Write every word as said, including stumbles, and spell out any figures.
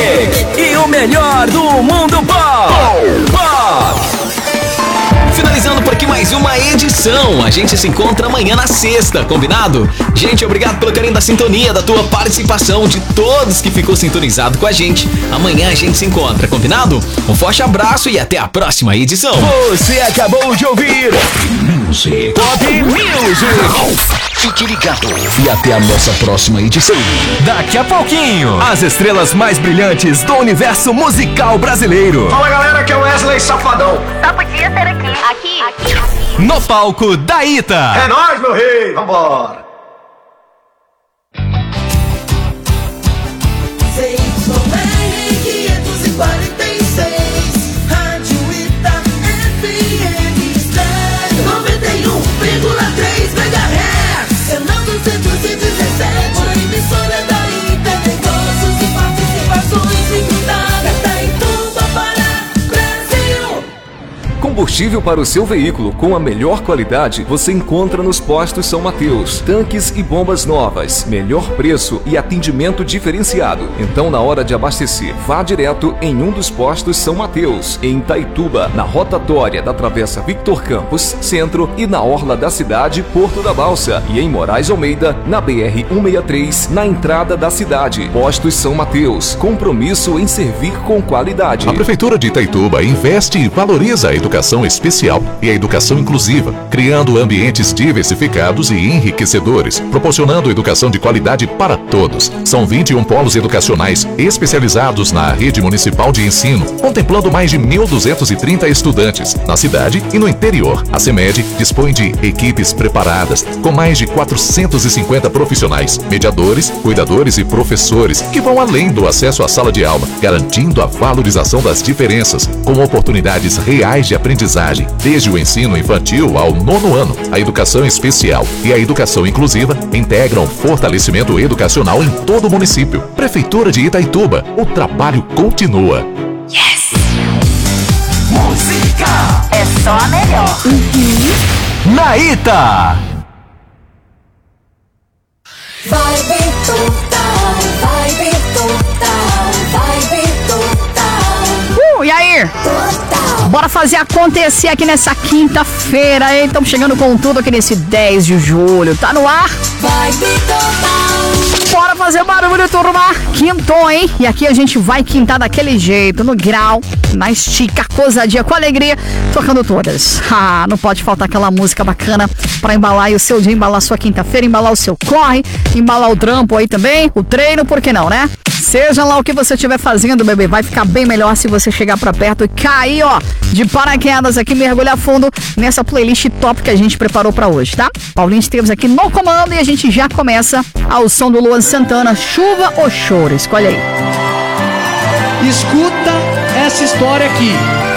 Music e o melhor do mundo pop. Pop. Finalizando por aqui mais uma edição. A gente se encontra amanhã na sexta, combinado? Gente, obrigado pelo carinho da sintonia, da tua participação, de todos que ficou sintonizado com a gente. Amanhã a gente se encontra, combinado? Um forte abraço e até a próxima edição. Você acabou de ouvir Music Pop Music. Fique ligado e até a nossa próxima edição. Daqui a pouquinho, as estrelas mais brilhantes do universo musical brasileiro. Fala galera, aqui é o Wesley Safadão. Só podia ser aqui. Aqui, aqui, aqui. No palco da Ita. É nóis, meu rei, vambora. quinhentos e quarenta e seis, Rádio Ita F M Estéreo noventa e um vírgula três megahertz, canal duzentos e dezessete, uma emissora da Ita, negócios e participações limitadas, Itaituba, Pará, Brasil. Combustível para o seu veículo com a melhor qualidade você encontra nos postos São Mateus. Tanques e bombas novas, melhor preço e atendimento diferenciado. Então, na hora de abastecer, vá direto em um dos postos São Mateus, em Itaituba, na rotatória da Travessa Victor Campos, Centro, e na orla da cidade, Porto da Balsa, e em Moraes Almeida, na B R cento e sessenta e três, na entrada da cidade. Postos São Mateus, compromisso em servir com qualidade. A Prefeitura de Itaituba investe e valoriza a educação especial e a educação inclusiva, criando ambientes diversificados e enriquecedores, proporcionando educação de qualidade para todos. São vinte e um polos educacionais especializados na rede municipal de ensino, contemplando mais de mil duzentos e trinta estudantes na cidade e no interior. A CEMED dispõe de equipes preparadas com mais de quatrocentos e cinquenta profissionais, mediadores, cuidadores e professores que vão além do acesso à sala de aula, garantindo a valorização das diferenças, com oportunidades reais de aprendizagem, desde o ensino infantil ao nono ano. A educação especial e a educação inclusiva integram fortalecimento educacional em todo o município. Prefeitura de Itaituba, o trabalho continua. Yes! Música é só a melhor. Uhum. Na Ita. Vibe total, vibe total, vibe total. Uh, e aí? Total. Bora fazer acontecer aqui nessa quinta-feira, hein? Estamos chegando com tudo aqui nesse dez de julho. Tá no ar? Vibe total. Bora fazer barulho, turma. Quintou, hein? E aqui a gente vai quintar daquele jeito, no grau, na estica, ousadia, com alegria, tocando todas. Ah, não pode faltar aquela música bacana pra embalar aí o seu dia, embalar a sua quinta-feira, embalar o seu corre, embalar o trampo aí também, o treino, por que não, né? Seja lá o que você estiver fazendo, bebê, vai ficar bem melhor se você chegar pra perto e cair, ó, de paraquedas aqui, mergulhar fundo nessa playlist top que a gente preparou pra hoje, tá? Paulinho Esteves aqui no comando e a gente já começa ao som do Luan Santana, Chuva ou Choro, escolhe aí. Escuta essa história aqui.